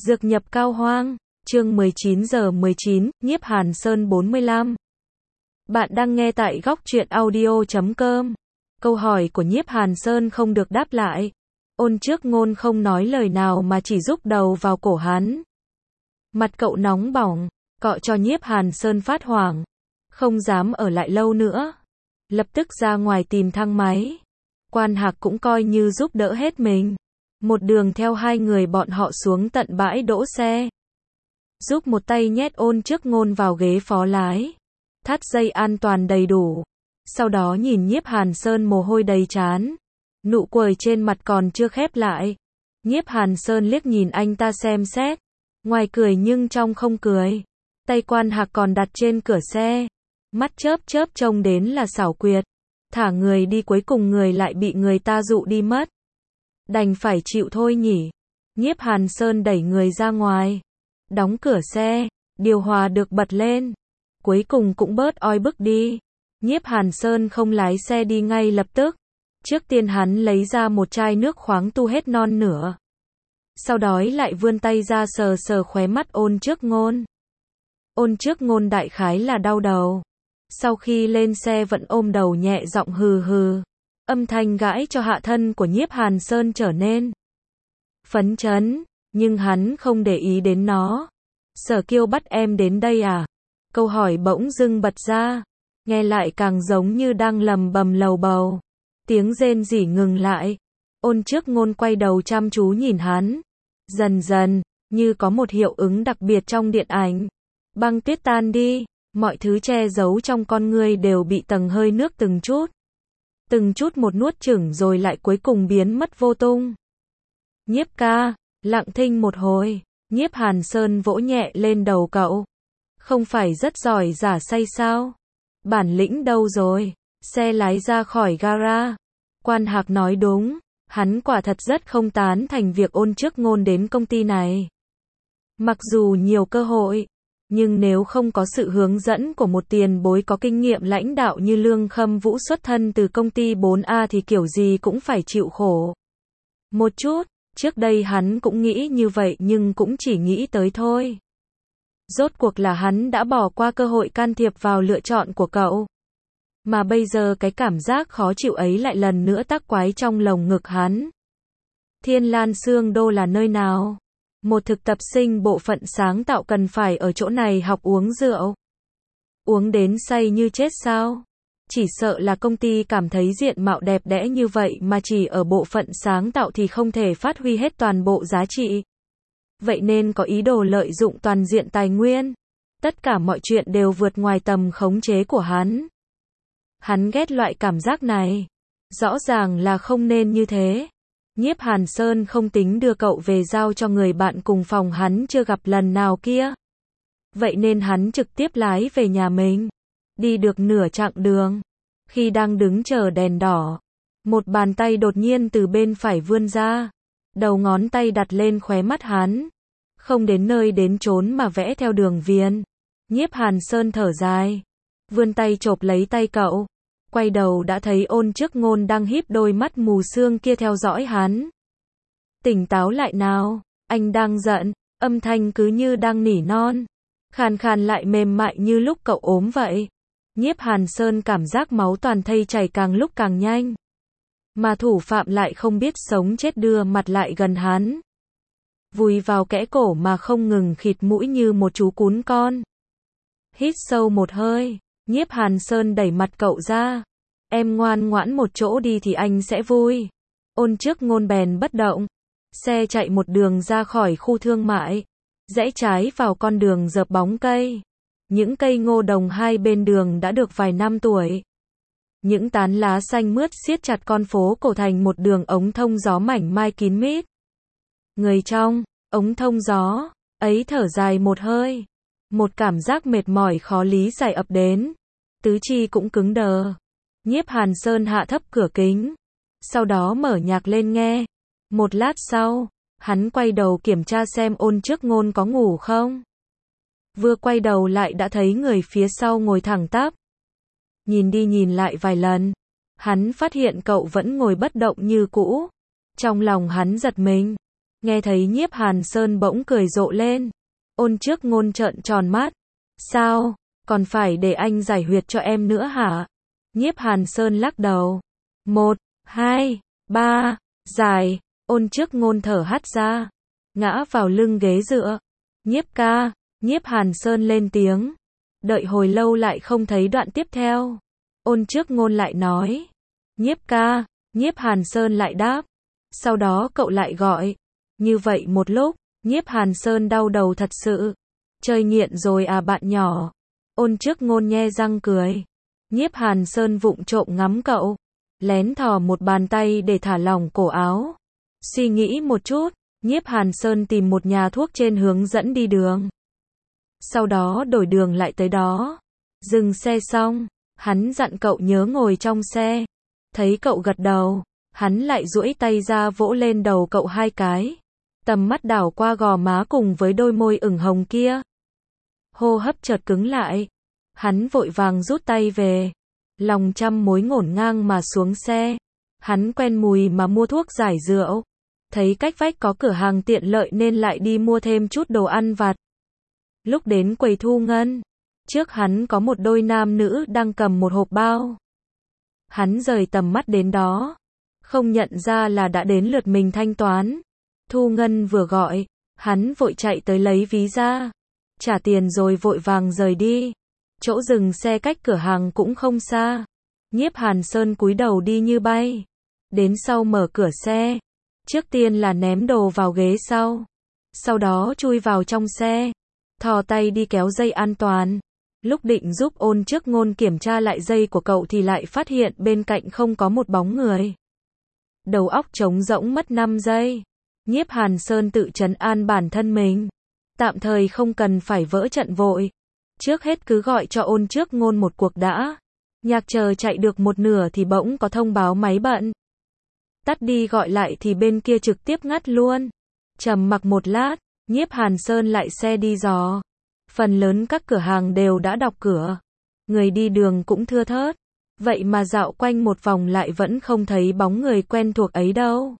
Dược nhập Cao Hoang, chương 19:19, Nhiếp Hàn Sơn 45. Bạn đang nghe tại góc truyện audio.com. Câu hỏi của Nhiếp Hàn Sơn không được đáp lại. Ôn Trước Ngôn không nói lời nào mà chỉ rúc đầu vào cổ hắn. Mặt cậu nóng bỏng, cọ cho Nhiếp Hàn Sơn phát hoảng. Không dám ở lại lâu nữa. Lập tức ra ngoài tìm thang máy. Quan Hạc cũng coi như giúp đỡ hết mình. Một đường theo hai người bọn họ xuống tận bãi đỗ xe. Giúp một tay nhét Ôn Trước Ngôn vào ghế phó lái. Thắt dây an toàn đầy đủ. Sau đó nhìn Nhiếp Hàn Sơn mồ hôi đầy trán. Nụ cười trên mặt còn chưa khép lại. Nhiếp Hàn Sơn liếc nhìn anh ta xem xét. Ngoài cười nhưng trong không cười. Tay Quan Hạc còn đặt trên cửa xe. Mắt chớp chớp trông đến là xảo quyệt. Thả người đi cuối cùng người lại bị người ta dụ đi mất. Đành phải chịu thôi nhỉ. Nhiếp Hàn Sơn đẩy người ra ngoài. Đóng cửa xe. Điều hòa được bật lên. Cuối cùng cũng bớt oi bức đi. Nhiếp Hàn Sơn không lái xe đi ngay lập tức. Trước tiên hắn lấy ra một chai nước khoáng tu hết non nửa. Sau đó lại vươn tay ra sờ sờ khóe mắt Ôn Trước Ngôn. Ôn Trước Ngôn đại khái là đau đầu. Sau khi lên xe vẫn ôm đầu nhẹ giọng hừ hừ. Âm thanh gãi cho hạ thân của Nhiếp Hàn Sơn trở nên phấn chấn, nhưng hắn không để ý đến nó. Sở Kiêu bắt em đến đây à? Câu hỏi bỗng dưng bật ra, nghe lại càng giống như đang lầm bầm lầu bầu. Tiếng rên rỉ ngừng lại. Ôn Trước Ngôn quay đầu chăm chú nhìn hắn. Dần dần, như có một hiệu ứng đặc biệt trong điện ảnh. Băng tuyết tan đi, mọi thứ che giấu trong con ngươi đều bị tầng hơi nước từng chút một nuốt chửng rồi lại cuối cùng biến mất vô tung. Nhiếp ca, lặng thinh một hồi, Nhiếp Hàn Sơn vỗ nhẹ lên đầu cậu. Không phải rất giỏi giả say sao? Bản lĩnh đâu rồi? Xe lái ra khỏi gara. Quan Hạc nói đúng, hắn quả thật rất không tán thành việc Ôn Trước Ngôn đến công ty này. Mặc dù nhiều cơ hội, nhưng nếu không có sự hướng dẫn của một tiền bối có kinh nghiệm lãnh đạo như Lương Khâm Vũ xuất thân từ công ty 4A thì kiểu gì cũng phải chịu khổ. Một chút, trước đây hắn cũng nghĩ như vậy nhưng cũng chỉ nghĩ tới thôi. Rốt cuộc là hắn đã bỏ qua cơ hội can thiệp vào lựa chọn của cậu. Mà bây giờ cái cảm giác khó chịu ấy lại lần nữa tác quái trong lồng ngực hắn. Thiên Lan Xương Đô là nơi nào? Một thực tập sinh bộ phận sáng tạo cần phải ở chỗ này học uống rượu. Uống đến say như chết sao? Chỉ sợ là công ty cảm thấy diện mạo đẹp đẽ như vậy mà chỉ ở bộ phận sáng tạo thì không thể phát huy hết toàn bộ giá trị. Vậy nên có ý đồ lợi dụng toàn diện tài nguyên. Tất cả mọi chuyện đều vượt ngoài tầm khống chế của hắn. Hắn ghét loại cảm giác này. Rõ ràng là không nên như thế. Nhiếp Hàn Sơn không tính đưa cậu về giao cho người bạn cùng phòng hắn chưa gặp lần nào kia. Vậy nên hắn trực tiếp lái về nhà mình. Đi được nửa chặng đường. Khi đang đứng chờ đèn đỏ, một bàn tay đột nhiên từ bên phải vươn ra. Đầu ngón tay đặt lên khóe mắt hắn. Không đến nơi đến chốn mà vẽ theo đường viền. Nhiếp Hàn Sơn thở dài. Vươn tay chộp lấy tay cậu. Quay đầu đã thấy Ôn Trước Ngôn đang híp đôi mắt mù sương kia theo dõi hắn. Tỉnh táo lại nào, anh đang giận, âm thanh cứ như đang nỉ non. Khàn khàn lại mềm mại như lúc cậu ốm vậy. Nhiếp Hàn Sơn cảm giác máu toàn thây chảy càng lúc càng nhanh. Mà thủ phạm lại không biết sống chết đưa mặt lại gần hắn. Vùi vào kẽ cổ mà không ngừng khịt mũi như một chú cún con. Hít sâu một hơi. Nhiếp Hàn Sơn đẩy mặt cậu ra. Em ngoan ngoãn một chỗ đi thì anh sẽ vui. Ôn Trước Ngôn bèn bất động. Xe chạy một đường ra khỏi khu thương mại. Rẽ trái vào con đường dợp bóng cây. Những cây ngô đồng hai bên đường đã được vài năm tuổi. Những tán lá xanh mướt siết chặt con phố cổ thành một đường ống thông gió mảnh mai kín mít. Người trong ống thông gió ấy thở dài một hơi. Một cảm giác mệt mỏi khó lý giải ập đến. Tứ chi cũng cứng đờ. Nhiếp Hàn Sơn hạ thấp cửa kính. Sau đó mở nhạc lên nghe. Một lát sau, hắn quay đầu kiểm tra xem Ôn Trước Ngôn có ngủ không. Vừa quay đầu lại đã thấy người phía sau ngồi thẳng tắp. Nhìn đi nhìn lại vài lần. Hắn phát hiện cậu vẫn ngồi bất động như cũ. Trong lòng hắn giật mình. Nghe thấy Nhiếp Hàn Sơn bỗng cười rộ lên. Ôn Trước Ngôn trợn tròn mắt. Sao, còn phải để anh giải huyệt cho em nữa hả? Nhiếp Hàn Sơn lắc đầu. 1, 2, 3, giải. Ôn Trước Ngôn thở hắt ra, ngã vào lưng ghế dựa. Nhiếp ca, Nhiếp Hàn Sơn lên tiếng. Đợi hồi lâu lại không thấy đoạn tiếp theo. Ôn Trước Ngôn lại nói. Nhiếp ca, Nhiếp Hàn Sơn lại đáp. Sau đó cậu lại gọi. Như vậy một lúc, Nhiếp Hàn Sơn đau đầu thật sự. Chơi nghiện rồi à bạn nhỏ? Ôn Trước Ngôn nhe răng cười. Nhiếp Hàn Sơn vụng trộm ngắm cậu, lén thò một bàn tay để thả lỏng cổ áo. Suy nghĩ một chút, Nhiếp Hàn Sơn tìm một nhà thuốc trên hướng dẫn đi đường. Sau đó đổi đường lại tới đó. Dừng xe xong, hắn dặn cậu nhớ ngồi trong xe. Thấy cậu gật đầu, hắn lại duỗi tay ra vỗ lên đầu cậu 2 cái. Tầm mắt đảo qua gò má cùng với đôi môi ửng hồng kia. Hô hấp chợt cứng lại. Hắn vội vàng rút tay về. Lòng trăm mối ngổn ngang mà xuống xe. Hắn quen mùi mà mua thuốc giải rượu. Thấy cách vách có cửa hàng tiện lợi nên lại đi mua thêm chút đồ ăn vặt. Lúc đến quầy thu ngân, trước hắn có một đôi nam nữ đang cầm một hộp bao. Hắn rời tầm mắt đến đó, không nhận ra là đã đến lượt mình thanh toán. Thu ngân vừa gọi, hắn vội chạy tới lấy ví ra, trả tiền rồi vội vàng rời đi. Chỗ dừng xe cách cửa hàng cũng không xa. Nhiếp Hàn Sơn cúi đầu đi như bay. Đến sau mở cửa xe. Trước tiên là ném đồ vào ghế sau. Sau đó chui vào trong xe. Thò tay đi kéo dây an toàn. Lúc định giúp Ôn Trước Ngôn kiểm tra lại dây của cậu thì lại phát hiện bên cạnh không có một bóng người. Đầu óc trống rỗng mất 5 giây. Nhiếp Hàn Sơn tự trấn an bản thân mình. Tạm thời không cần phải vỡ trận vội. Trước hết cứ gọi cho Ôn Trước Ngôn một cuộc đã. Nhạc chờ chạy được một nửa thì bỗng có thông báo máy bận. Tắt đi gọi lại thì bên kia trực tiếp ngắt luôn. Trầm mặc một lát, Nhiếp Hàn Sơn lại xe đi dò. Phần lớn các cửa hàng đều đã đóng cửa. Người đi đường cũng thưa thớt. Vậy mà dạo quanh một vòng lại vẫn không thấy bóng người quen thuộc ấy đâu.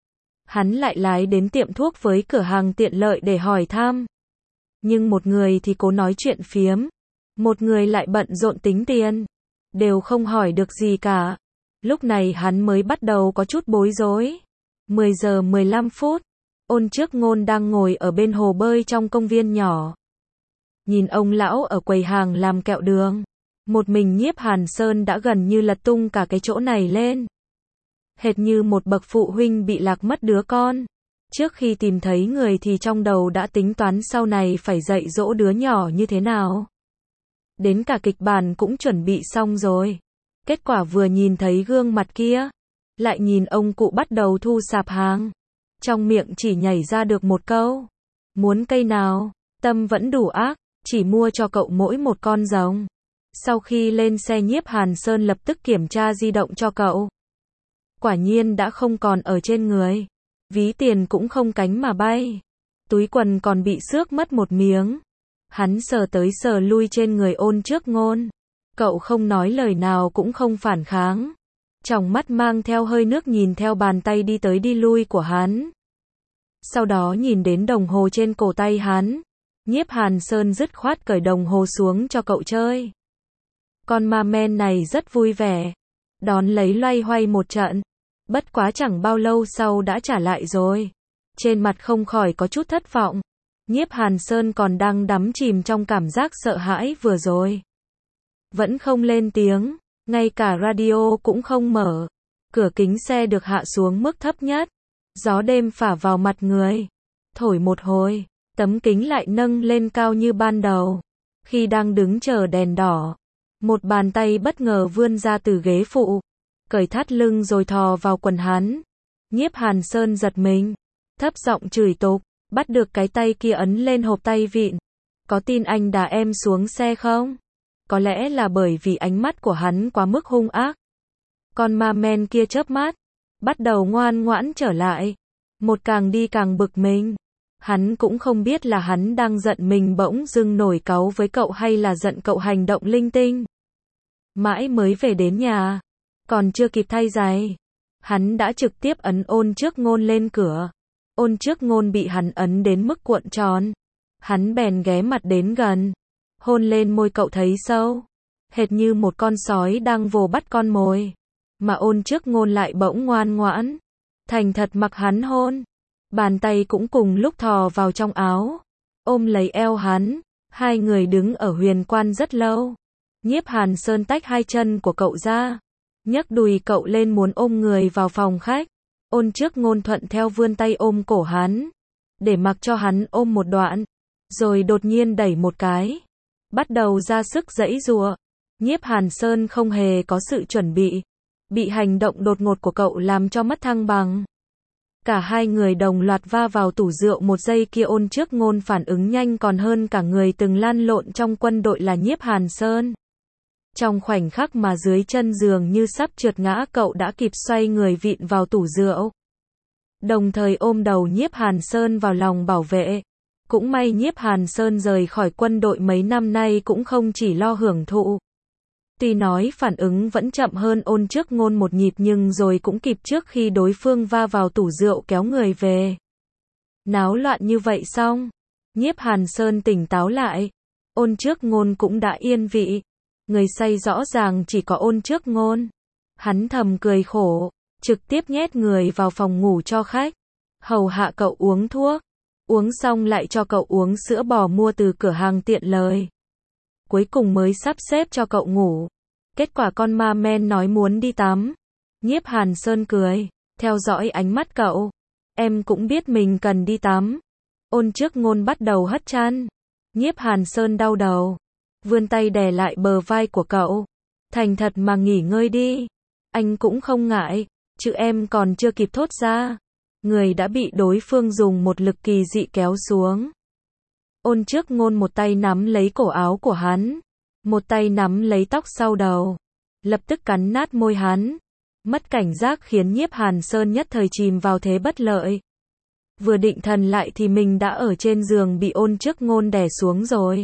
Hắn lại lái đến tiệm thuốc với cửa hàng tiện lợi để hỏi thăm. Nhưng một người thì cố nói chuyện phiếm. Một người lại bận rộn tính tiền. Đều không hỏi được gì cả. Lúc này hắn mới bắt đầu có chút bối rối. 10 giờ 15 phút. Ôn Trước Ngôn đang ngồi ở bên hồ bơi trong công viên nhỏ. Nhìn ông lão ở quầy hàng làm kẹo đường. Một mình Nhiếp Hàn Sơn đã gần như lật tung cả cái chỗ này lên. Hệt như một bậc phụ huynh bị lạc mất đứa con. Trước khi tìm thấy người thì trong đầu đã tính toán sau này phải dạy dỗ đứa nhỏ như thế nào. Đến cả kịch bản cũng chuẩn bị xong rồi. Kết quả vừa nhìn thấy gương mặt kia, lại nhìn ông cụ bắt đầu thu sạp hàng. Trong miệng chỉ nhảy ra được một câu. Muốn cây nào? Tâm vẫn đủ ác, chỉ mua cho cậu mỗi một con rồng. Sau khi lên xe Nhiếp Hàn Sơn lập tức kiểm tra di động cho cậu. Quả nhiên đã không còn ở trên người. Ví tiền cũng không cánh mà bay. Túi quần còn bị xước mất một miếng. Hắn sờ tới sờ lui trên người Ôn Trước Ngôn. Cậu không nói lời nào cũng không phản kháng. Trong mắt mang theo hơi nước nhìn theo bàn tay đi tới đi lui của hắn. Sau đó nhìn đến đồng hồ trên cổ tay hắn. Nhiếp Hàn Sơn dứt khoát cởi đồng hồ xuống cho cậu chơi. Con ma men này rất vui vẻ. Đón lấy loay hoay một trận. Bất quá chẳng bao lâu sau đã trả lại rồi. Trên mặt không khỏi có chút thất vọng. Nhiếp Hàn Sơn còn đang đắm chìm trong cảm giác sợ hãi vừa rồi. Vẫn không lên tiếng, ngay cả radio cũng không mở. Cửa kính xe được hạ xuống mức thấp nhất. Gió đêm phả vào mặt người. Thổi một hồi, tấm kính lại nâng lên cao như ban đầu. Khi đang đứng chờ đèn đỏ, một bàn tay bất ngờ vươn ra từ ghế phụ. Cởi thắt lưng rồi thò vào quần hắn. Nhiếp Hàn Sơn giật mình. Thấp giọng chửi tục. Bắt được cái tay kia ấn lên hộp tay vịn. Có tin anh đá em xuống xe không? Có lẽ là bởi vì ánh mắt của hắn quá mức hung ác. Con ma men kia chớp mắt. Bắt đầu ngoan ngoãn trở lại. Một càng đi càng bực mình. Hắn cũng không biết là hắn đang giận mình bỗng dưng nổi cáu với cậu hay là giận cậu hành động linh tinh. Mãi mới về đến nhà. Còn chưa kịp thay giày. Hắn đã trực tiếp ấn Ôn Trước Ngôn lên cửa. Ôn Trước Ngôn bị hắn ấn đến mức cuộn tròn. Hắn bèn ghé mặt đến gần, hôn lên môi cậu thấy sâu, hệt như một con sói đang vồ bắt con mồi. Mà Ôn Trước Ngôn lại bỗng ngoan ngoãn, thành thật mặc hắn hôn. Bàn tay cũng cùng lúc thò vào trong áo, ôm lấy eo hắn. Hai người đứng ở huyền quan rất lâu. Nhiếp Hàn Sơn tách hai chân của cậu ra, nhấc đùi cậu lên muốn ôm người vào phòng khách. Ôn Trước Ngôn thuận theo vươn tay ôm cổ hắn, để mặc cho hắn ôm một đoạn, rồi đột nhiên đẩy một cái, bắt đầu ra sức giãy giụa. Nhiếp Hàn Sơn không hề có sự chuẩn bị hành động đột ngột của cậu làm cho mất thăng bằng. Cả hai người đồng loạt va vào tủ rượu. Một giây kia Ôn Trước Ngôn phản ứng nhanh còn hơn cả người từng lăn lộn trong quân đội là Nhiếp Hàn Sơn. Trong khoảnh khắc mà dưới chân giường như sắp trượt ngã, cậu đã kịp xoay người vịn vào tủ rượu, đồng thời ôm đầu Nhiếp Hàn Sơn vào lòng bảo vệ. Cũng may Nhiếp Hàn Sơn rời khỏi quân đội mấy năm nay cũng không chỉ lo hưởng thụ. Tuy nói phản ứng vẫn chậm hơn Ôn Trước Ngôn một nhịp nhưng rồi cũng kịp trước khi đối phương va vào tủ rượu kéo người về. Náo loạn như vậy xong, Nhiếp Hàn Sơn tỉnh táo lại. Ôn Trước Ngôn cũng đã yên vị. Người say rõ ràng chỉ có Ôn Trước Ngôn. Hắn thầm cười khổ, trực tiếp nhét người vào phòng ngủ cho khách, hầu hạ cậu uống thuốc. Uống xong lại cho cậu uống sữa bò mua từ cửa hàng tiện lợi. Cuối cùng mới sắp xếp cho cậu ngủ. Kết quả con ma men nói muốn đi tắm. Nhiếp Hàn Sơn cười, theo dõi ánh mắt cậu. Em cũng biết mình cần đi tắm. Ôn Trước Ngôn bắt đầu hất chăn. Nhiếp Hàn Sơn đau đầu, vươn tay đè lại bờ vai của cậu. Thành thật mà nghỉ ngơi đi. Anh cũng không ngại, chứ em còn chưa kịp thốt ra. Người đã bị đối phương dùng một lực kỳ dị kéo xuống. Ôn Trước Ngôn một tay nắm lấy cổ áo của hắn, một tay nắm lấy tóc sau đầu, lập tức cắn nát môi hắn. Mất cảnh giác khiến Nhiếp Hàn Sơn nhất thời chìm vào thế bất lợi. Vừa định thần lại thì mình đã ở trên giường bị Ôn Trước Ngôn đè xuống rồi.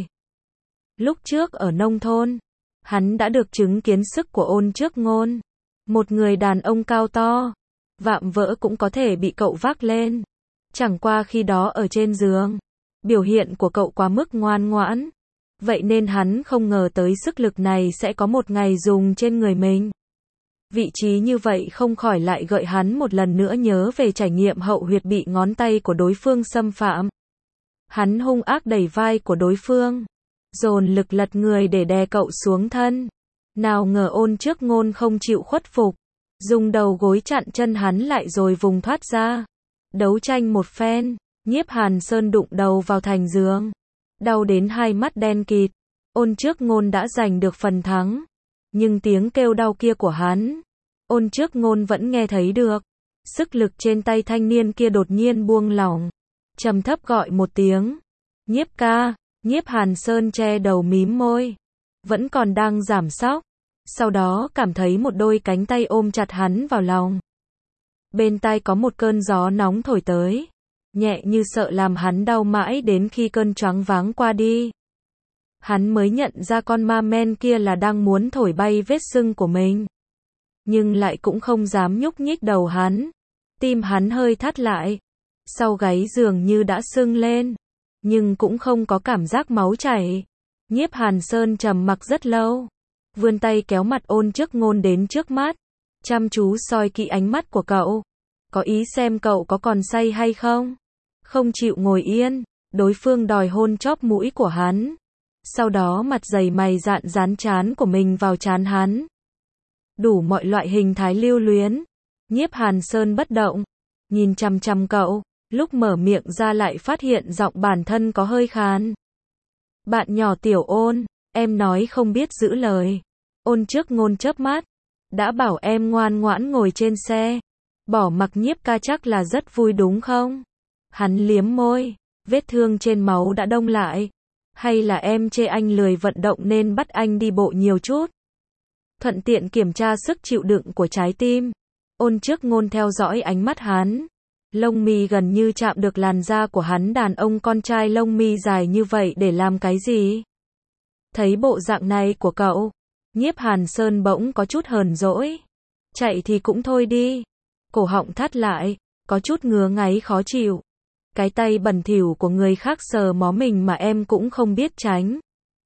Lúc trước ở nông thôn, hắn đã được chứng kiến sức của Ôn Trước Ngôn. Một người đàn ông cao to, vạm vỡ cũng có thể bị cậu vác lên. Chẳng qua khi đó ở trên giường, biểu hiện của cậu quá mức ngoan ngoãn. Vậy nên hắn không ngờ tới sức lực này sẽ có một ngày dùng trên người mình. Vị trí như vậy không khỏi lại gợi hắn một lần nữa nhớ về trải nghiệm hậu huyệt bị ngón tay của đối phương xâm phạm. Hắn hung ác đẩy vai của đối phương, dồn lực lật người để đè cậu xuống thân. Nào ngờ Ôn Trước Ngôn không chịu khuất phục, dùng đầu gối chặn chân hắn lại rồi vùng thoát ra. Đấu tranh một phen, Nhiếp Hàn Sơn đụng đầu vào thành giường, đau đến hai mắt đen kịt. Ôn Trước Ngôn đã giành được phần thắng, nhưng tiếng kêu đau kia của hắn, Ôn Trước Ngôn vẫn nghe thấy được. Sức lực trên tay thanh niên kia đột nhiên buông lỏng, trầm thấp gọi một tiếng, Nhiếp ca. Nhiếp Hàn Sơn che đầu mím môi, vẫn còn đang giảm sóc. Sau đó cảm thấy một đôi cánh tay ôm chặt hắn vào lòng. Bên tai có một cơn gió nóng thổi tới, nhẹ như sợ làm hắn đau mãi đến khi cơn choáng váng qua đi. Hắn mới nhận ra con ma men kia là đang muốn thổi bay vết sưng của mình. Nhưng lại cũng không dám nhúc nhích đầu hắn. Tim hắn hơi thắt lại. Sau gáy dường như đã sưng lên, nhưng cũng không có cảm giác máu chảy. Nhiếp Hàn Sơn trầm mặc rất lâu, vươn tay kéo mặt Ôn Trước Ngôn đến trước mắt, chăm chú soi kỹ ánh mắt của cậu. Có ý xem cậu có còn say hay không. Không chịu ngồi yên, đối phương đòi hôn chóp mũi của hắn. Sau đó mặt dày mày dạn dán trán của mình vào trán hắn. Đủ mọi loại hình thái lưu luyến. Nhiếp Hàn Sơn bất động, nhìn chằm chằm cậu, lúc mở miệng ra lại phát hiện giọng bản thân có hơi khàn. Bạn nhỏ Tiểu Ôn, em nói không biết giữ lời. Ôn Trước Ngôn chớp mắt, đã bảo em ngoan ngoãn ngồi trên xe, bỏ mặc Nhiếp ca chắc là rất vui đúng không? Hắn liếm môi, vết thương trên máu đã đông lại. Hay là em chê anh lười vận động nên bắt anh đi bộ nhiều chút? Thuận tiện kiểm tra sức chịu đựng của trái tim. Ôn Trước Ngôn theo dõi ánh mắt hắn. Lông mi gần như chạm được làn da của hắn. Đàn ông con trai lông mi dài như vậy để làm cái gì? Thấy bộ dạng này của cậu, Nhiếp Hàn Sơn bỗng có chút hờn dỗi. Chạy thì cũng thôi đi. Cổ họng thắt lại, có chút ngứa ngáy khó chịu. Cái tay bẩn thỉu của người khác sờ mó mình mà em cũng không biết tránh.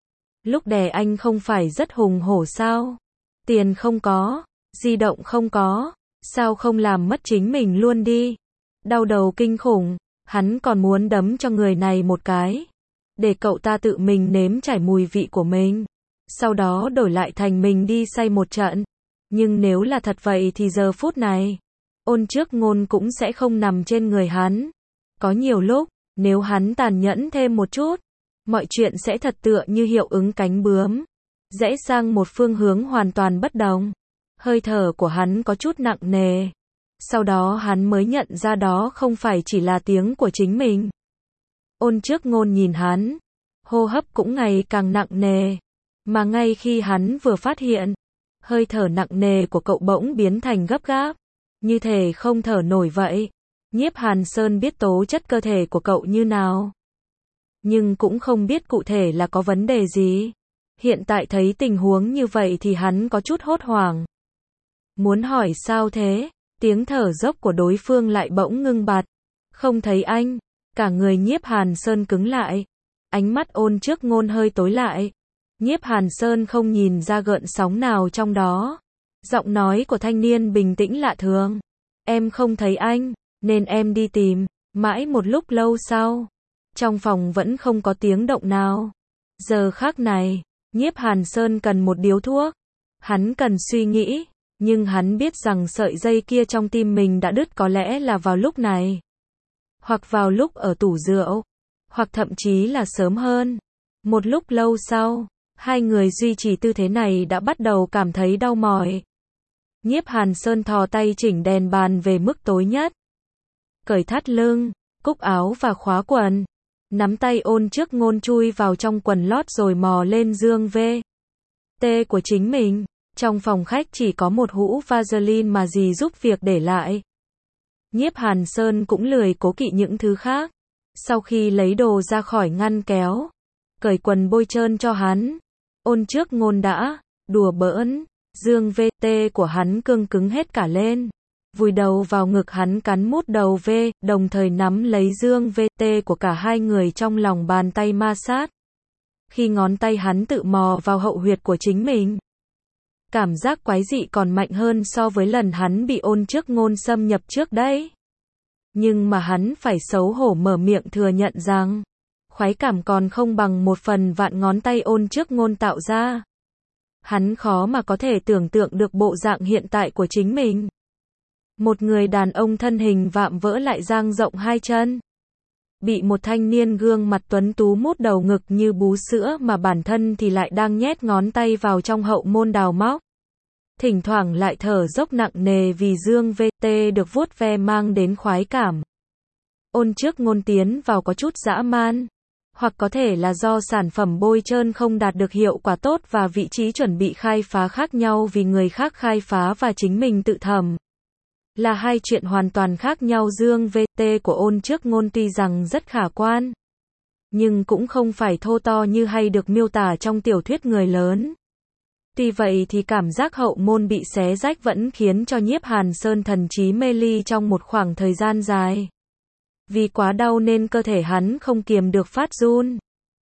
Lúc đè anh không phải rất hùng hổ sao? Tiền không có, di động không có, sao không làm mất chính mình luôn đi? Đau đầu kinh khủng, hắn còn muốn đấm cho người này một cái. Để cậu ta tự mình nếm trải mùi vị của mình. Sau đó đổi lại thành mình đi say một trận. Nhưng nếu là thật vậy thì giờ phút này, Ôn Trước Ngôn cũng sẽ không nằm trên người hắn. Có nhiều lúc, nếu hắn tàn nhẫn thêm một chút, mọi chuyện sẽ thật tựa như hiệu ứng cánh bướm, rẽ sang một phương hướng hoàn toàn bất đồng. Hơi thở của hắn có chút nặng nề. Sau đó hắn mới nhận ra đó không phải chỉ là tiếng của chính mình. Ôn Trước Ngôn nhìn hắn, hô hấp cũng ngày càng nặng nề. Mà ngay khi hắn vừa phát hiện, hơi thở nặng nề của cậu bỗng biến thành gấp gáp, như thể không thở nổi vậy. Nhiếp Hàn Sơn biết tố chất cơ thể của cậu như nào, nhưng cũng không biết cụ thể là có vấn đề gì. Hiện tại thấy tình huống như vậy thì hắn có chút hốt hoảng. Muốn hỏi sao thế, tiếng thở dốc của đối phương lại bỗng ngưng bặt. Không thấy anh, cả người Nhiếp Hàn Sơn cứng lại. Ánh mắt Ôn Trước Ngôn hơi tối lại. Nhiếp Hàn Sơn không nhìn ra gợn sóng nào trong đó. Giọng nói của thanh niên bình tĩnh lạ thường. Em không thấy anh, nên em đi tìm. Mãi một lúc lâu sau, trong phòng vẫn không có tiếng động nào. Giờ khắc này, Nhiếp Hàn Sơn cần một điếu thuốc. Hắn cần suy nghĩ, nhưng hắn biết rằng sợi dây kia trong tim mình đã đứt, có lẽ là vào lúc này, hoặc vào lúc ở tủ rượu, hoặc thậm chí là sớm hơn. Một lúc lâu sau, hai người duy trì tư thế này đã bắt đầu cảm thấy đau mỏi. Nhiếp Hàn Sơn thò tay chỉnh đèn bàn về mức tối nhất. Cởi thắt lưng, cúc áo và khóa quần. Nắm tay Ôn Trước Ngôn chui vào trong quần lót rồi mò lên giường VT của chính mình. Trong phòng khách chỉ có một hũ Vaseline mà dì giúp việc để lại. Nhiếp Hàn Sơn cũng lười cố kỵ những thứ khác. Sau khi lấy đồ ra khỏi ngăn kéo, cởi quần bôi trơn cho hắn, Ôn Trước Ngôn đã đùa bỡn, dương VT của hắn cương cứng hết cả lên. Vùi đầu vào ngực hắn cắn mút đầu đồng thời nắm lấy dương VT của cả hai người trong lòng bàn tay ma sát. Khi ngón tay hắn tự mò vào hậu huyệt của chính mình, cảm giác quái dị còn mạnh hơn so với lần hắn bị Ôn Trước Ngôn xâm nhập trước đấy. Nhưng mà hắn phải xấu hổ mở miệng thừa nhận rằng, khoái cảm còn không bằng 1/1000 ngón tay Ôn Trước Ngôn tạo ra. Hắn khó mà có thể tưởng tượng được bộ dạng hiện tại của chính mình. Một người đàn ông thân hình vạm vỡ lại dang rộng hai chân, bị một thanh niên gương mặt tuấn tú mút đầu ngực như bú sữa mà bản thân thì lại đang nhét ngón tay vào trong hậu môn đào móc. Thỉnh thoảng lại thở dốc nặng nề vì dương VT được vuốt ve mang đến khoái cảm. Ôn Trước Ngôn tiến vào có chút dã man, hoặc có thể là do sản phẩm bôi trơn không đạt được hiệu quả tốt và vị trí chuẩn bị khai phá khác nhau vì người khác khai phá và chính mình tự thẩm. Là hai chuyện hoàn toàn khác nhau. Dương VT của Ôn Trước Ngôn tuy rằng rất khả quan, nhưng cũng không phải thô to như hay được miêu tả trong tiểu thuyết người lớn. Tuy vậy thì cảm giác hậu môn bị xé rách vẫn khiến cho Nhiếp Hàn Sơn thần trí mê ly trong một khoảng thời gian dài. Vì quá đau nên cơ thể hắn không kiềm được phát run.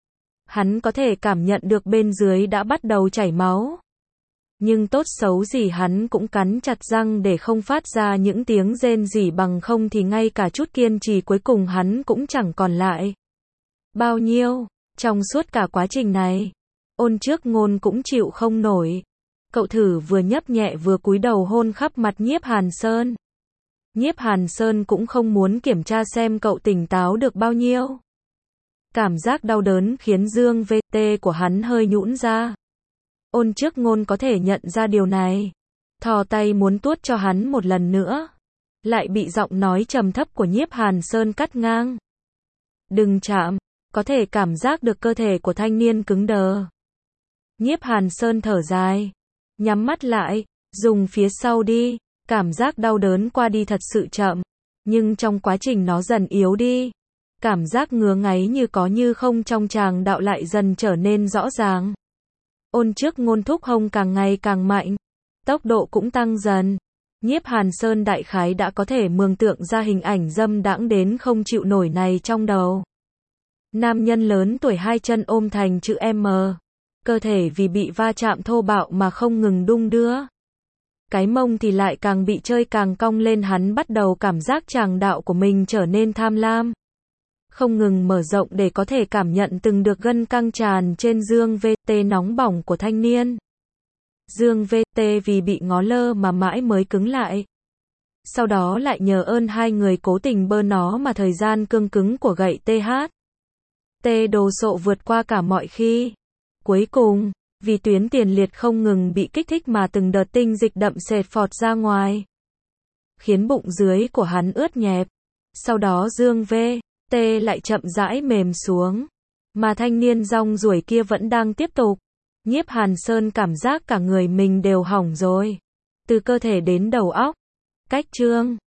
Hắn có thể cảm nhận được bên dưới đã bắt đầu chảy máu. Nhưng tốt xấu gì hắn cũng cắn chặt răng để không phát ra những tiếng rên rỉ, bằng không thì ngay cả chút kiên trì cuối cùng hắn cũng chẳng còn lại. Bao nhiêu, trong suốt cả quá trình này, Ôn Trước Ngôn cũng chịu không nổi. Cậu thử vừa nhấp nhẹ vừa cúi đầu hôn khắp mặt Nhiếp Hàn Sơn. Nhiếp Hàn Sơn cũng không muốn kiểm tra xem cậu tỉnh táo được bao nhiêu. Cảm giác đau đớn khiến dương VT của hắn hơi nhũn ra. Ôn Trước Ngôn có thể nhận ra điều này, thò tay muốn tuốt cho hắn một lần nữa, lại bị giọng nói trầm thấp của Nhiếp Hàn Sơn cắt ngang. Đừng chạm, có thể cảm giác được cơ thể của thanh niên cứng đờ. Nhiếp Hàn Sơn thở dài, nhắm mắt lại, dùng phía sau đi. Cảm giác đau đớn qua đi thật sự chậm, nhưng trong quá trình nó dần yếu đi. Cảm giác ngứa ngáy như có như không trong tràng đạo lại dần trở nên rõ ràng. Ôn Trước Ngôn thúc hông càng ngày càng mạnh, tốc độ cũng tăng dần. Nhiếp Hàn Sơn đại khái đã có thể mường tượng ra hình ảnh dâm đãng đến không chịu nổi này trong đầu. Nam nhân lớn tuổi hai chân ôm thành chữ M. Cơ thể vì bị va chạm thô bạo mà không ngừng đung đưa. Cái mông thì lại càng bị chơi càng cong lên, hắn bắt đầu cảm giác tràng đạo của mình trở nên tham lam. Không ngừng mở rộng để có thể cảm nhận từng được gân căng tràn trên dương VT nóng bỏng của thanh niên. Dương VT vì bị ngó lơ mà mãi mới cứng lại. Sau đó lại nhờ ơn hai người cố tình bơ nó mà thời gian cương cứng của gậy TH. T đồ sộ vượt qua cả mọi khi. Cuối cùng, vì tuyến tiền liệt không ngừng bị kích thích mà từng đợt tinh dịch đậm sệt phọt ra ngoài. Khiến bụng dưới của hắn ướt nhẹp. Sau đó dương VT lại chậm rãi mềm xuống. Mà thanh niên rong ruổi kia vẫn đang tiếp tục. Nhiếp Hàn Sơn cảm giác cả người mình đều hỏng rồi. Từ cơ thể đến đầu óc. Cách chương